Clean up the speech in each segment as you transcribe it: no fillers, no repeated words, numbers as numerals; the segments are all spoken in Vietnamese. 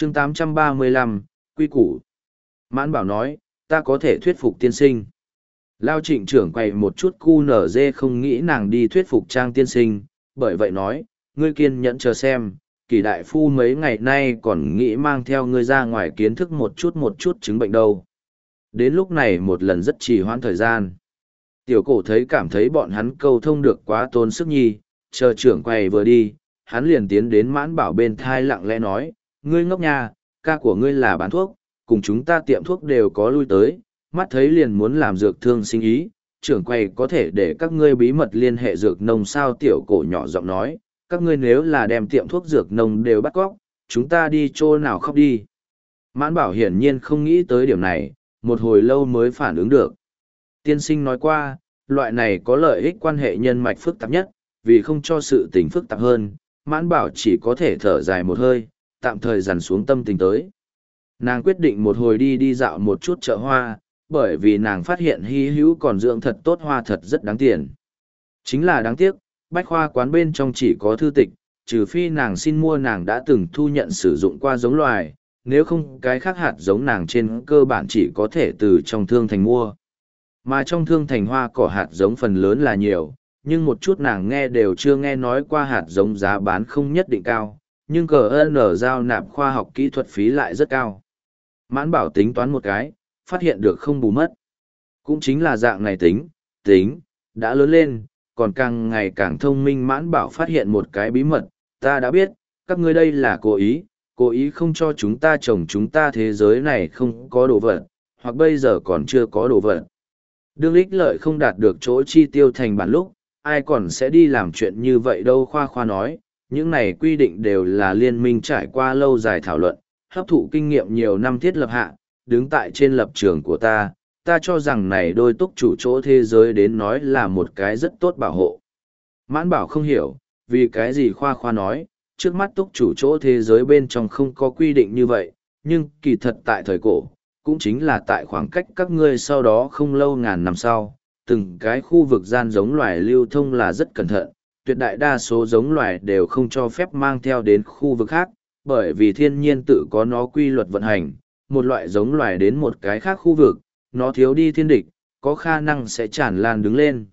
chương 835, quy củ. Mãn Bảo nói, ta có thể thuyết phục tiên sinh. Lao Trịnh trưởng quay một chút cu nở dê không nghĩ nàng đi thuyết phục Trang tiên sinh, bởi vậy nói, ngươi kiên nhẫn chờ xem, Kỳ đại phu mấy ngày nay còn nghĩ mang theo ngươi ra ngoài kiến thức một chút chứng bệnh đâu. Đến lúc này một lần rất trì hoãn thời gian. Tiểu cổ thấy cảm thấy bọn hắn câu thông được quá tốn sức nhi, chờ trưởng quầy vừa đi, hắn liền tiến đến Mãn Bảo bên thai lặng lẽ nói, ngươi ngốc nha, ca của ngươi là bán thuốc, cùng chúng ta tiệm thuốc đều có lui tới, mắt thấy liền muốn làm dược thương sinh ý, trưởng quầy có thể để các ngươi bí mật liên hệ dược nông sao. Tiểu cổ nhỏ giọng nói, các ngươi nếu là đem tiệm thuốc dược nông đều bắt cóc, chúng ta đi chỗ nào khóc đi. Mãn Bảo hiển nhiên không nghĩ tới điểm này, một hồi lâu mới phản ứng được. Tiên sinh nói qua, loại này có lợi ích quan hệ nhân mạch phức tạp nhất, vì không cho sự tình phức tạp hơn, Mãn Bảo chỉ có thể thở dài một hơi, tạm thời dằn xuống tâm tình tới. Nàng quyết định một hồi đi dạo một chút chợ hoa, bởi vì nàng phát hiện hy hữu còn dưỡng thật tốt hoa thật rất đáng tiền. Chính là đáng tiếc, bách khoa quán bên trong chỉ có thư tịch, trừ phi nàng xin mua nàng đã từng thu nhận sử dụng qua giống loài, nếu không cái khác hạt giống nàng trên cơ bản chỉ có thể từ trong thương thành mua. Mà trong thương thành hoa cỏ hạt giống phần lớn là nhiều, nhưng một chút nàng nghe đều chưa nghe nói qua hạt giống giá bán không nhất định cao, nhưng CN giao nạp khoa học kỹ thuật phí lại rất cao. Mãn Bảo tính toán một cái, phát hiện được không bù mất. Cũng chính là dạng này tính, đã lớn lên, còn càng ngày càng thông minh. Mãn Bảo phát hiện một cái bí mật, ta đã biết, các ngươi đây là cố ý không cho chúng ta trồng chúng ta thế giới này không có đồ vật, hoặc bây giờ còn chưa có đồ vật. Đương ích lợi không đạt được chỗ chi tiêu thành bản lúc, ai còn sẽ đi làm chuyện như vậy đâu. Khoa Khoa nói, những này quy định đều là liên minh trải qua lâu dài thảo luận, hấp thụ kinh nghiệm nhiều năm thiết lập hạ, đứng tại trên lập trường của ta cho rằng này đôi túc chủ chỗ thế giới đến nói là một cái rất tốt bảo hộ. Mãn Bảo không hiểu, vì cái gì Khoa Khoa nói, trước mắt túc chủ chỗ thế giới bên trong không có quy định như vậy, nhưng kỳ thật tại thời cổ, cũng chính là tại khoảng cách các ngươi sau đó không lâu ngàn năm sau, từng cái khu vực gian giống loài lưu thông là rất cẩn thận, tuyệt đại đa số giống loài đều không cho phép mang theo đến khu vực khác, bởi vì thiên nhiên tự có nó quy luật vận hành, một loại giống loài đến một cái khác khu vực, nó thiếu đi thiên địch, có khả năng sẽ tràn lan đứng lên.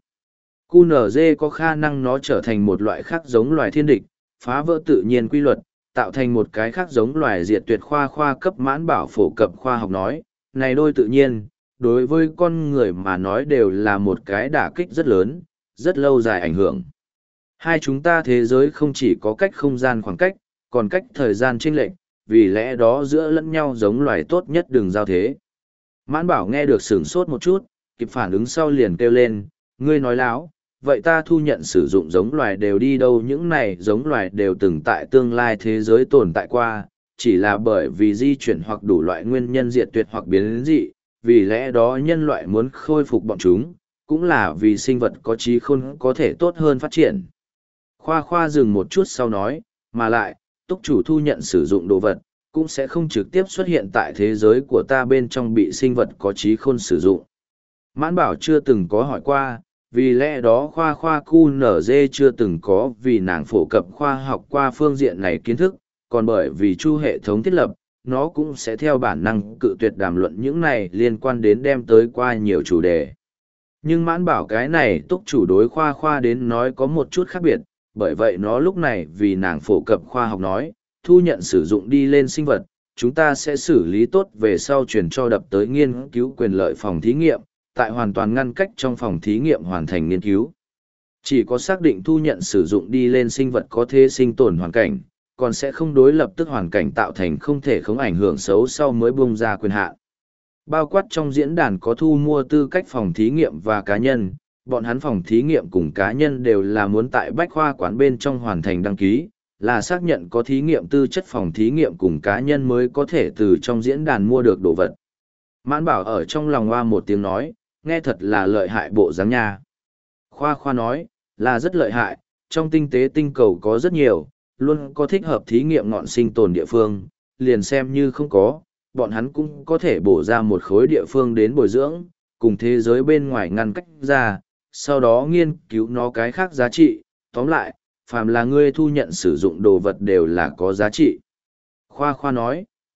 QNZ có khả năng nó trở thành một loại khác giống loài thiên địch, phá vỡ tự nhiên quy luật, tạo thành một cái khác giống loài diệt tuyệt. Khoa Khoa cấp Mãn Bảo phổ cập khoa học nói, này đôi tự nhiên, đối với con người mà nói đều là một cái đả kích rất lớn, rất lâu dài ảnh hưởng. Hai chúng ta thế giới không chỉ có cách không gian khoảng cách, còn cách thời gian chênh lệch, vì lẽ đó giữa lẫn nhau giống loài tốt nhất đừng giao thế. Mãn Bảo nghe được sửng sốt một chút, kịp phản ứng sau liền kêu lên, ngươi nói láo, vậy ta thu nhận sử dụng giống loài đều đi đâu? Những này giống loài đều từng tại tương lai thế giới tồn tại qua, chỉ là bởi vì di chuyển hoặc đủ loại nguyên nhân diệt tuyệt hoặc biến dị, vì lẽ đó nhân loại muốn khôi phục bọn chúng, cũng là vì sinh vật có trí khôn có thể tốt hơn phát triển. Khoa Khoa dừng một chút sau nói, mà lại, túc chủ thu nhận sử dụng đồ vật, cũng sẽ không trực tiếp xuất hiện tại thế giới của ta bên trong bị sinh vật có trí khôn sử dụng. Mãn Bảo chưa từng có hỏi qua, vì lẽ đó Khoa Khoa QNZ chưa từng có vì nàng phổ cập khoa học qua phương diện này kiến thức, còn bởi vì chu hệ thống thiết lập, nó cũng sẽ theo bản năng cự tuyệt đàm luận những này liên quan đến đem tới qua nhiều chủ đề. Nhưng Mãn Bảo cái này túc chủ đối Khoa Khoa đến nói có một chút khác biệt, bởi vậy nó lúc này vì nàng phổ cập khoa học nói, thu nhận sử dụng đi lên sinh vật, chúng ta sẽ xử lý tốt về sau chuyển cho đập tới nghiên cứu quyền lợi phòng thí nghiệm, tại hoàn toàn ngăn cách trong phòng thí nghiệm hoàn thành nghiên cứu. Chỉ có xác định thu nhận sử dụng đi lên sinh vật có thể sinh tồn hoàn cảnh, còn sẽ không đối lập tức hoàn cảnh tạo thành không thể không ảnh hưởng xấu sau mới bung ra quyền hạn. Bao quát trong diễn đàn có thu mua tư cách phòng thí nghiệm và cá nhân, bọn hắn phòng thí nghiệm cùng cá nhân đều là muốn tại bách khoa quán bên trong hoàn thành đăng ký, là xác nhận có thí nghiệm tư chất phòng thí nghiệm cùng cá nhân mới có thể từ trong diễn đàn mua được đồ vật. Mãn Bảo ở trong lòng hoa một tiếng nói, nghe thật là lợi hại bộ dáng nha. Khoa Khoa nói, là rất lợi hại, trong tinh tế tinh cầu có rất nhiều, luôn có thích hợp thí nghiệm ngọn sinh tồn địa phương, liền xem như không có, bọn hắn cũng có thể bổ ra một khối địa phương đến bồi dưỡng, cùng thế giới bên ngoài ngăn cách ra, sau đó nghiên cứu nó cái khác giá trị, tóm lại, phàm là ngươi thu nhận sử dụng đồ vật đều là có giá trị. Khoa Khoa nói,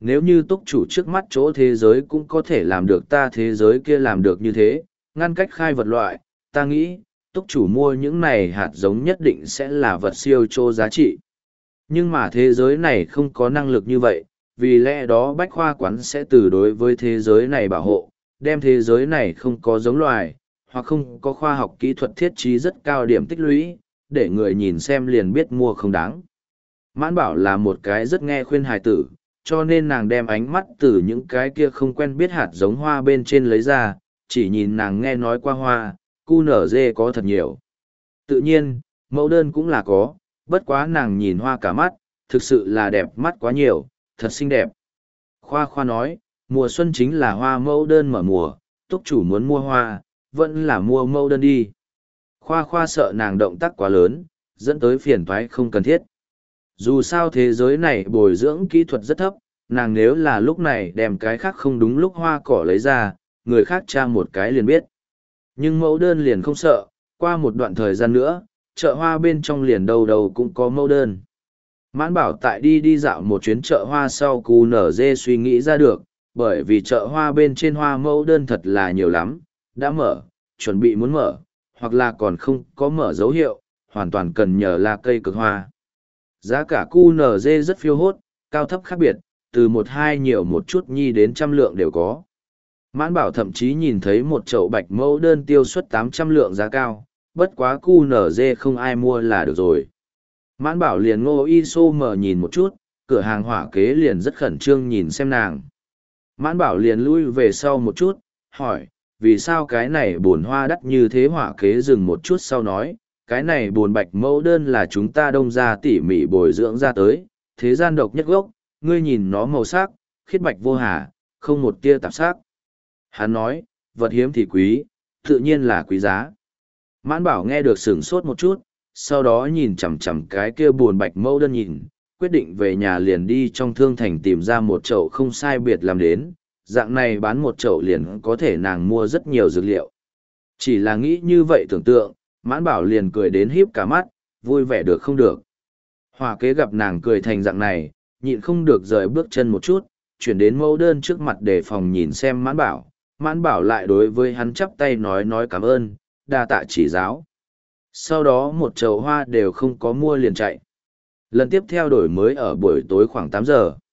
Nếu như túc chủ trước mắt chỗ thế giới cũng có thể làm được ta thế giới kia làm được như thế, ngăn cách khai vật loại, ta nghĩ, túc chủ mua những này hạt giống nhất định sẽ là vật siêu chô giá trị. Nhưng mà thế giới này không có năng lực như vậy, vì lẽ đó bách khoa quán sẽ từ đối với thế giới này bảo hộ, đem thế giới này không có giống loài, hoặc không có khoa học kỹ thuật thiết trí rất cao điểm tích lũy, để người nhìn xem liền biết mua không đáng. Mãn Bảo là một cái rất nghe khuyên hài tử, cho nên nàng đem ánh mắt từ những cái kia không quen biết hạt giống hoa bên trên lấy ra, chỉ nhìn nàng nghe nói qua hoa, cu nở dê có thật nhiều. Tự nhiên, mẫu đơn cũng là có, bất quá nàng nhìn hoa cả mắt, thực sự là đẹp mắt quá nhiều, thật xinh đẹp. Khoa Khoa nói, mùa xuân chính là hoa mẫu đơn mở mùa, túc chủ muốn mua hoa, vẫn là mua mẫu đơn đi. Khoa Khoa sợ nàng động tác quá lớn, dẫn tới phiền toái không cần thiết. Dù sao thế giới này bồi dưỡng kỹ thuật rất thấp, nàng nếu là lúc này đem cái khác không đúng lúc hoa cỏ lấy ra, người khác tra một cái liền biết. Nhưng mẫu đơn liền không sợ, qua một đoạn thời gian nữa, chợ hoa bên trong liền đầu đầu cũng có mẫu đơn. Mãn Bảo tại đi dạo một chuyến chợ hoa sau cú nở dê suy nghĩ ra được, bởi vì chợ hoa bên trên hoa mẫu đơn thật là nhiều lắm, đã mở, chuẩn bị muốn mở, hoặc là còn không có mở dấu hiệu, hoàn toàn cần nhờ là cây cực hoa. Giá cả QNZ rất phiêu hốt, cao thấp khác biệt, từ 1-2 nhiều một chút nhi đến trăm lượng đều có. Mãn Bảo thậm chí nhìn thấy một chậu bạch mẫu đơn tiêu suất 800 lượng giá cao, bất quá QNZ không ai mua là được rồi. Mãn Bảo liền ngô y xô mở nhìn một chút, cửa hàng hỏa kế liền rất khẩn trương nhìn xem nàng. Mãn Bảo liền lui về sau một chút, hỏi, vì sao cái này bồn hoa đắt như thế? Hỏa kế dừng một chút sau nói, cái này bồn bạch mẫu đơn là chúng ta đông ra tỉ mỉ bồi dưỡng ra tới, thế gian độc nhất gốc, ngươi nhìn nó màu sắc, khiết bạch vô hà, không một tia tạp sắc. Hắn nói, vật hiếm thì quý, tự nhiên là quý giá. Mãn Bảo nghe được sửng sốt một chút, sau đó nhìn chằm chằm cái kia bồn bạch mẫu đơn nhìn, quyết định về nhà liền đi trong thương thành tìm ra một chậu không sai biệt làm đến, dạng này bán một chậu liền có thể nàng mua rất nhiều dược liệu. Chỉ là nghĩ như vậy tưởng tượng, Mãn Bảo liền cười đến híp cả mắt, vui vẻ được không được. Hỏa kế gặp nàng cười thành dạng này, nhịn không được rời bước chân một chút, chuyển đến mẫu đơn trước mặt để phòng nhìn xem Mãn Bảo. Mãn Bảo lại đối với hắn chắp tay nói cảm ơn, đa tạ chỉ giáo. Sau đó một chậu hoa đều không có mua liền chạy. Lần tiếp theo đổi mới ở buổi tối khoảng 8 giờ.